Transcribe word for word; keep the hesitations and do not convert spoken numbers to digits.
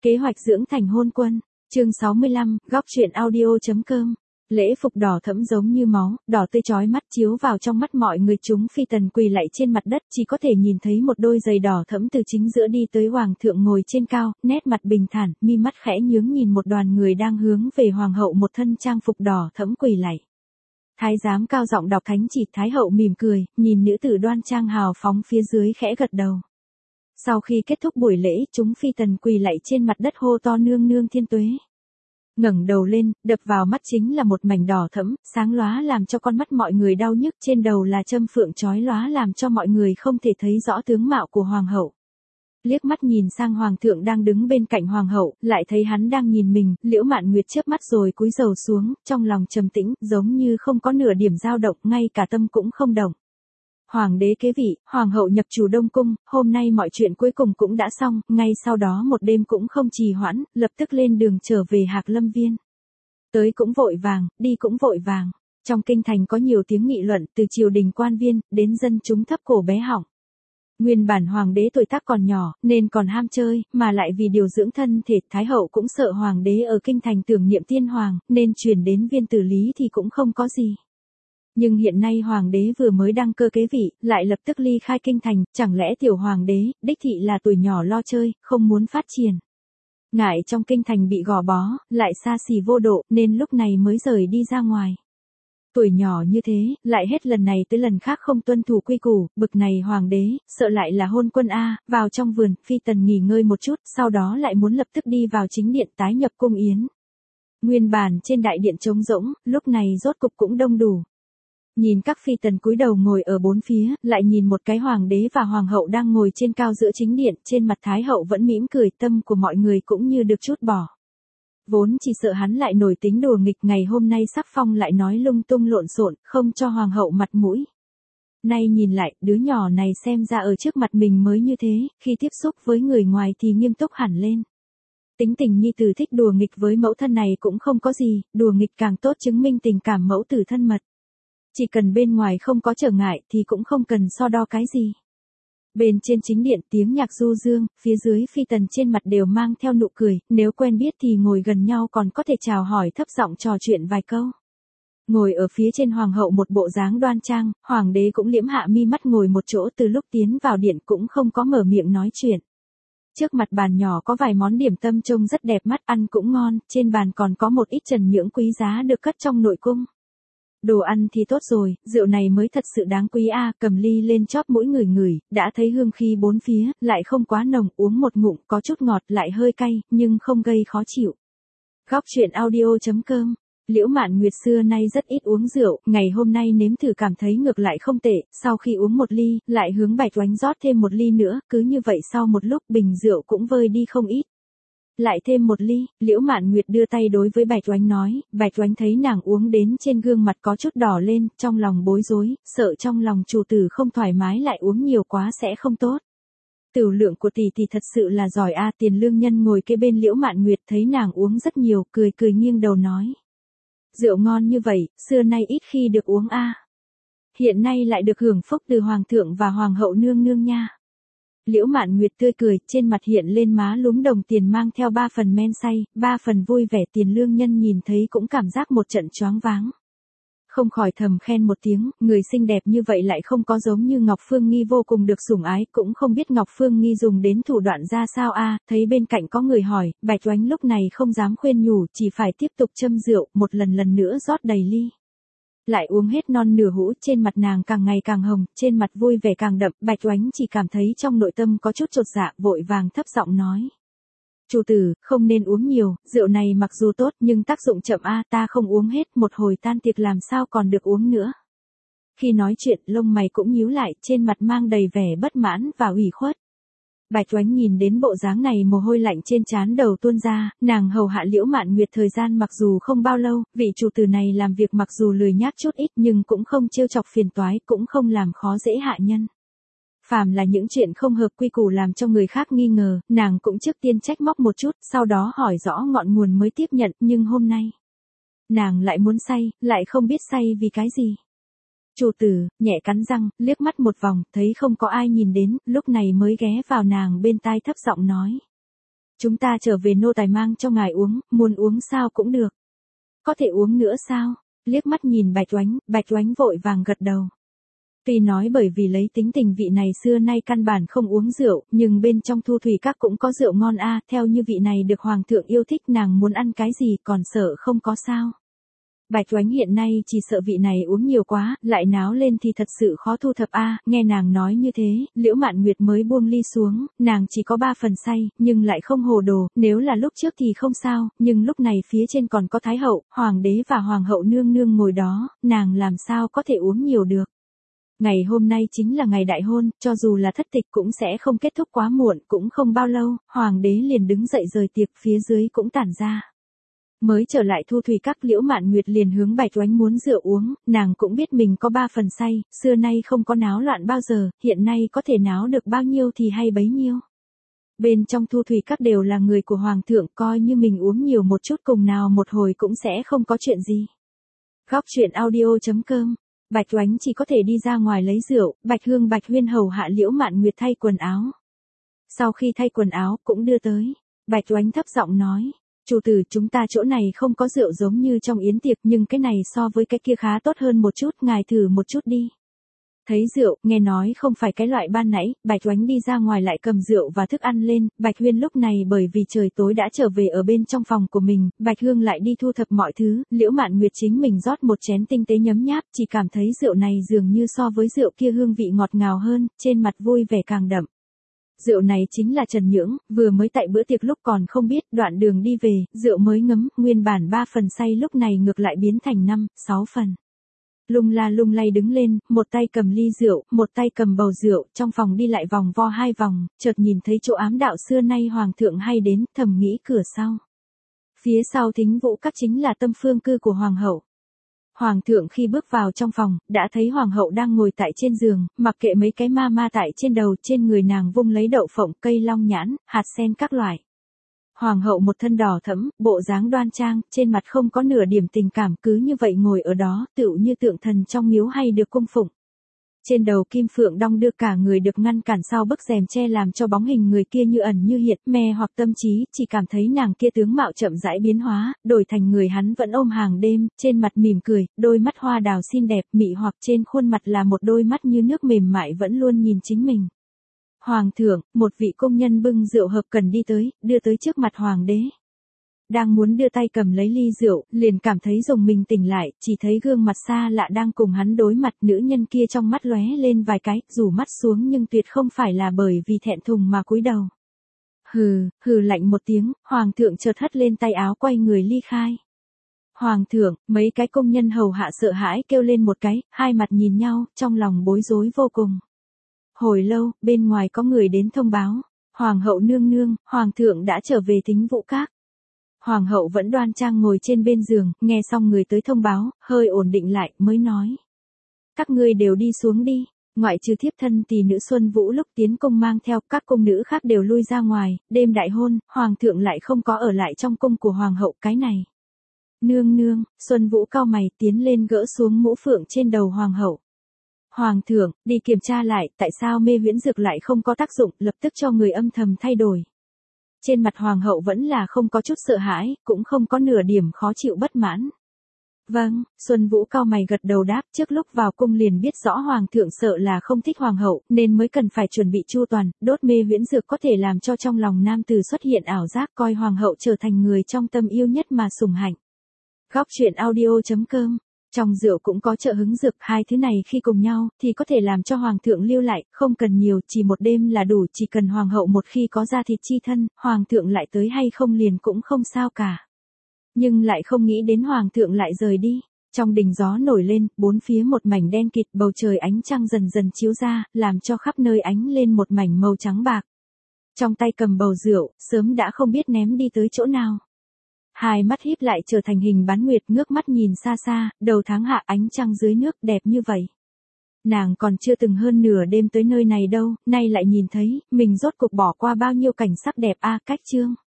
Kế hoạch dưỡng thành hôn quân, chương sáu mươi lăm, góc truyện audio.com. Lễ phục đỏ thẫm giống như máu, đỏ tươi chói mắt chiếu vào trong mắt mọi người, chúng phi tần quỳ lạy trên mặt đất, chỉ có thể nhìn thấy một đôi giày đỏ thẫm từ chính giữa đi tới hoàng thượng ngồi trên cao, nét mặt bình thản, mi mắt khẽ nhướng nhìn một đoàn người đang hướng về hoàng hậu một thân trang phục đỏ thẫm quỳ lạy. Thái giám cao giọng đọc thánh chỉ, thái hậu mỉm cười, nhìn nữ tử đoan trang hào phóng phía dưới khẽ gật đầu. Sau khi kết thúc buổi lễ, chúng phi tần quỳ lạy trên mặt đất hô to nương nương thiên tuế. Ngẩng đầu lên, đập vào mắt chính là một mảnh đỏ thẫm, sáng lóa làm cho con mắt mọi người đau nhức, trên đầu là châm phượng chói lóa làm cho mọi người không thể thấy rõ tướng mạo của hoàng hậu. Liếc mắt nhìn sang hoàng thượng đang đứng bên cạnh hoàng hậu, lại thấy hắn đang nhìn mình, Liễu Mạn Nguyệt chớp mắt rồi cúi đầu xuống, trong lòng trầm tĩnh, giống như không có nửa điểm dao động, ngay cả tâm cũng không động. Hoàng đế kế vị, hoàng hậu nhập chủ Đông Cung, hôm nay mọi chuyện cuối cùng cũng đã xong, ngay sau đó một đêm cũng không trì hoãn, lập tức lên đường trở về Hạc Lâm Viên. Tới cũng vội vàng, đi cũng vội vàng. Trong kinh thành có nhiều tiếng nghị luận, từ triều đình quan viên, đến dân chúng thấp cổ bé họng. Nguyên bản hoàng đế tuổi tác còn nhỏ, nên còn ham chơi, mà lại vì điều dưỡng thân thể, thái hậu cũng sợ hoàng đế ở kinh thành tưởng niệm tiên hoàng, nên truyền đến Viên Tử Lý thì cũng không có gì. Nhưng hiện nay hoàng đế vừa mới đăng cơ kế vị, lại lập tức ly khai kinh thành, chẳng lẽ tiểu hoàng đế, đích thị là tuổi nhỏ lo chơi, không muốn phát triển. Ngại trong kinh thành bị gò bó, lại xa xỉ vô độ, nên lúc này mới rời đi ra ngoài. Tuổi nhỏ như thế, lại hết lần này tới lần khác không tuân thủ quy củ, bực này hoàng đế, sợ lại là hôn quân A, vào trong vườn, phi tần nghỉ ngơi một chút, sau đó lại muốn lập tức đi vào chính điện tái nhập cung yến. Nguyên bản trên đại điện trống rỗng, lúc này rốt cục cũng đông đủ. Nhìn các phi tần cúi đầu ngồi ở bốn phía, lại nhìn một cái hoàng đế và hoàng hậu đang ngồi trên cao giữa chính điện, trên mặt thái hậu vẫn mỉm cười, tâm của mọi người cũng như được trút bỏ. Vốn chỉ sợ hắn lại nổi tính đùa nghịch, ngày hôm nay sắc phong lại nói lung tung lộn xộn, không cho hoàng hậu mặt mũi. Nay nhìn lại, đứa nhỏ này xem ra ở trước mặt mình mới như thế, khi tiếp xúc với người ngoài thì nghiêm túc hẳn lên. Tính tình nhi tử thích đùa nghịch với mẫu thân này cũng không có gì, đùa nghịch càng tốt chứng minh tình cảm mẫu tử thân mật. Chỉ cần bên ngoài không có trở ngại thì cũng không cần so đo cái gì. Bên trên chính điện tiếng nhạc du dương, phía dưới phi tần trên mặt đều mang theo nụ cười, nếu quen biết thì ngồi gần nhau còn có thể chào hỏi thấp giọng trò chuyện vài câu. Ngồi ở phía trên hoàng hậu một bộ dáng đoan trang, hoàng đế cũng liễm hạ mi mắt ngồi một chỗ, từ lúc tiến vào điện cũng không có mở miệng nói chuyện. Trước mặt bàn nhỏ có vài món điểm tâm trông rất đẹp mắt, ăn cũng ngon, trên bàn còn có một ít trần nhưỡng quý giá được cất trong nội cung. Đồ ăn thì tốt rồi, rượu này mới thật sự đáng quý a, cầm ly lên chóp mũi ngửi ngửi, đã thấy hương khí bốn phía, lại không quá nồng, uống một ngụm, có chút ngọt lại hơi cay, nhưng không gây khó chịu. Góc truyện audio.com. Liễu Mạn Nguyệt xưa nay rất ít uống rượu, ngày hôm nay nếm thử cảm thấy ngược lại không tệ, sau khi uống một ly, lại hướng Bạch Oánh rót thêm một ly nữa, cứ như vậy sau một lúc bình rượu cũng vơi đi không ít. Lại thêm một ly, Liễu Mạn Nguyệt đưa tay đối với Bạch Oánh nói, Bạch Oánh thấy nàng uống đến trên gương mặt có chút đỏ lên, trong lòng bối rối, sợ trong lòng chủ tử không thoải mái lại uống nhiều quá sẽ không tốt. Tửu lượng của tỷ tỷ thật sự là giỏi a. Tiền Lương Nhân ngồi kế bên Liễu Mạn Nguyệt thấy nàng uống rất nhiều, cười cười nghiêng đầu nói. Rượu ngon như vậy, xưa nay ít khi được uống a. Hiện nay lại được hưởng phúc từ hoàng thượng và hoàng hậu nương nương nha. Liễu Mạn Nguyệt tươi cười, trên mặt hiện lên má lúm đồng tiền mang theo ba phần men say, ba phần vui vẻ. Tiền Lương Nhân nhìn thấy cũng cảm giác một trận choáng váng. Không khỏi thầm khen một tiếng, người xinh đẹp như vậy lại không có giống như Ngọc Phương Nghi vô cùng được sủng ái, cũng không biết Ngọc Phương Nghi dùng đến thủ đoạn ra sao a. Thấy bên cạnh có người hỏi, Bạch Oánh lúc này không dám khuyên nhủ, chỉ phải tiếp tục châm rượu, một lần lần nữa rót đầy ly. Lại uống hết non nửa hũ, trên mặt nàng càng ngày càng hồng, trên mặt vui vẻ càng đậm, Bạch Oánh chỉ cảm thấy trong nội tâm có chút chột dạ, vội vàng thấp giọng nói. Chủ tử, không nên uống nhiều, rượu này mặc dù tốt nhưng tác dụng chậm a, ta không uống hết, một hồi tan tiệc làm sao còn được uống nữa. Khi nói chuyện, lông mày cũng nhíu lại, trên mặt mang đầy vẻ bất mãn và ủy khuất. Bạch Oánh nhìn đến bộ dáng này mồ hôi lạnh trên trán đầu tuôn ra, nàng hầu hạ Liễu Mạn Nguyệt thời gian mặc dù không bao lâu, vị chủ tử này làm việc mặc dù lười nhác chút ít nhưng cũng không trêu chọc phiền toái, cũng không làm khó dễ hạ nhân. Phàm là những chuyện không hợp quy củ làm cho người khác nghi ngờ, nàng cũng trước tiên trách móc một chút, sau đó hỏi rõ ngọn nguồn mới tiếp nhận, nhưng hôm nay, nàng lại muốn say, lại không biết say vì cái gì. Chủ tử, nhẹ cắn răng, liếc mắt một vòng, thấy không có ai nhìn đến, lúc này mới ghé vào nàng bên tai thấp giọng nói. Chúng ta trở về nô tài mang cho ngài uống, muốn uống sao cũng được. Có thể uống nữa sao? Liếc mắt nhìn Bạch Oánh, Bạch Oánh vội vàng gật đầu. Tuy nói bởi vì lấy tính tình vị này xưa nay căn bản không uống rượu, nhưng bên trong Thu Thủy Các cũng có rượu ngon a, theo như vị này được hoàng thượng yêu thích nàng muốn ăn cái gì còn sợ không có sao. Bạch Oánh hiện nay chỉ sợ vị này uống nhiều quá, lại náo lên thì thật sự khó thu thập a, nghe nàng nói như thế, Liễu Mạn Nguyệt mới buông ly xuống, nàng chỉ có ba phần say, nhưng lại không hồ đồ, nếu là lúc trước thì không sao, nhưng lúc này phía trên còn có Thái hậu, hoàng đế và hoàng hậu nương nương ngồi đó, nàng làm sao có thể uống nhiều được. Ngày hôm nay chính là ngày đại hôn, cho dù là thất tịch cũng sẽ không kết thúc quá muộn, cũng không bao lâu, hoàng đế liền đứng dậy rời tiệc, phía dưới cũng tản ra. Mới trở lại Thu Thủy Các, Liễu Mạn Nguyệt liền hướng Bạch Oánh muốn rượu uống, nàng cũng biết mình có ba phần say, xưa nay không có náo loạn bao giờ, hiện nay có thể náo được bao nhiêu thì hay bấy nhiêu. Bên trong Thu Thủy Các đều là người của hoàng thượng, coi như mình uống nhiều một chút cùng nào một hồi cũng sẽ không có chuyện gì. Góc truyện audio chấm com. Bạch Oánh chỉ có thể đi ra ngoài lấy rượu, Bạch Hương Bạch Huyên hầu hạ Liễu Mạn Nguyệt thay quần áo. Sau khi thay quần áo cũng đưa tới, Bạch Oánh thấp giọng nói, chủ tử chúng ta chỗ này không có rượu giống như trong yến tiệc nhưng cái này so với cái kia khá tốt hơn một chút, ngài thử một chút đi. Thấy rượu, nghe nói không phải cái loại ban nãy, Bạch Oánh đi ra ngoài lại cầm rượu và thức ăn lên, Bạch Huyên lúc này bởi vì trời tối đã trở về ở bên trong phòng của mình, Bạch Hương lại đi thu thập mọi thứ, Liễu Mạn Nguyệt chính mình rót một chén tinh tế nhấm nháp, chỉ cảm thấy rượu này dường như so với rượu kia hương vị ngọt ngào hơn, trên mặt vui vẻ càng đậm. Rượu này chính là Trần Nhưỡng, vừa mới tại bữa tiệc lúc còn không biết, đoạn đường đi về, rượu mới ngấm, nguyên bản ba phần say lúc này ngược lại biến thành năm, sáu phần. Lung la lung lay đứng lên, một tay cầm ly rượu, một tay cầm bầu rượu, trong phòng đi lại vòng vo hai vòng, chợt nhìn thấy chỗ ám đạo xưa nay hoàng thượng hay đến, thầm nghĩ cửa sau. Phía sau Thính Vũ Các chính là tâm phương cư của hoàng hậu. Hoàng thượng khi bước vào trong phòng, đã thấy hoàng hậu đang ngồi tại trên giường, mặc kệ mấy cái ma ma tại trên đầu, trên người nàng vung lấy đậu phộng, cây long nhãn, hạt sen các loại. Hoàng hậu một thân đỏ thẫm, bộ dáng đoan trang, trên mặt không có nửa điểm tình cảm, cứ như vậy ngồi ở đó, tựu như tượng thần trong miếu hay được cung phụng. Trên đầu kim phượng đong đưa, cả người được ngăn cản sau bức rèm che làm cho bóng hình người kia như ẩn như hiện, mê hoặc tâm trí, chỉ cảm thấy nàng kia tướng mạo chậm rãi biến hóa, đổi thành người hắn vẫn ôm hàng đêm, trên mặt mỉm cười, đôi mắt hoa đào xinh đẹp, mị hoặc trên khuôn mặt là một đôi mắt như nước mềm mại vẫn luôn nhìn chính mình. Hoàng thượng, một vị công nhân bưng rượu hợp cần đi tới, đưa tới trước mặt hoàng đế. Đang muốn đưa tay cầm lấy ly rượu, liền cảm thấy rùng mình tỉnh lại, chỉ thấy gương mặt xa lạ đang cùng hắn đối mặt, nữ nhân kia trong mắt lóe lên vài cái, rủ mắt xuống nhưng tuyệt không phải là bởi vì thẹn thùng mà cúi đầu. Hừ, hừ lạnh một tiếng, hoàng thượng chợt hất lên tay áo quay người ly khai. Hoàng thượng, mấy cái công nhân hầu hạ sợ hãi kêu lên một cái, hai mặt nhìn nhau, trong lòng bối rối vô cùng. Hồi lâu, bên ngoài có người đến thông báo, hoàng hậu nương nương, hoàng thượng đã trở về Thính Vũ Các. Hoàng hậu vẫn đoan trang ngồi trên bên giường, nghe xong người tới thông báo, hơi ổn định lại, mới nói. Các ngươi đều đi xuống đi, ngoại trừ thiếp thân tỷ nữ Xuân Vũ lúc tiến cung mang theo, các cung nữ khác đều lui ra ngoài, đêm đại hôn, hoàng thượng lại không có ở lại trong cung của hoàng hậu, cái này. Nương nương, Xuân Vũ cau mày tiến lên gỡ xuống mũ phượng trên đầu hoàng hậu. Hoàng thượng, đi kiểm tra lại, tại sao mê huyễn dược lại không có tác dụng, lập tức cho người âm thầm thay đổi. Trên mặt hoàng hậu vẫn là không có chút sợ hãi, cũng không có nửa điểm khó chịu bất mãn. Vâng, Xuân Vũ cau mày gật đầu đáp, trước lúc vào cung liền biết rõ hoàng thượng sợ là không thích hoàng hậu, nên mới cần phải chuẩn bị chu toàn, đốt mê huyễn dược có thể làm cho trong lòng nam tử xuất hiện ảo giác, coi hoàng hậu trở thành người trong tâm yêu nhất mà sủng hạnh. Góc truyện audio chấm com. Trong rượu cũng có trợ hứng dược, hai thứ này khi cùng nhau, thì có thể làm cho hoàng thượng lưu lại, không cần nhiều, chỉ một đêm là đủ, chỉ cần hoàng hậu một khi có da thịt chi thân, hoàng thượng lại tới hay không liền cũng không sao cả. Nhưng lại không nghĩ đến hoàng thượng lại rời đi. Trong đình gió nổi lên, bốn phía một mảnh đen kịt, bầu trời ánh trăng dần dần chiếu ra, làm cho khắp nơi ánh lên một mảnh màu trắng bạc. Trong tay cầm bầu rượu, sớm đã không biết ném đi tới chỗ nào. Hai mắt híp lại trở thành hình bán nguyệt, ngước mắt nhìn xa xa, đầu tháng hạ ánh trăng dưới nước đẹp như vậy. Nàng còn chưa từng hơn nửa đêm tới nơi này đâu, nay lại nhìn thấy, mình rốt cuộc bỏ qua bao nhiêu cảnh sắc đẹp a. Cách chương.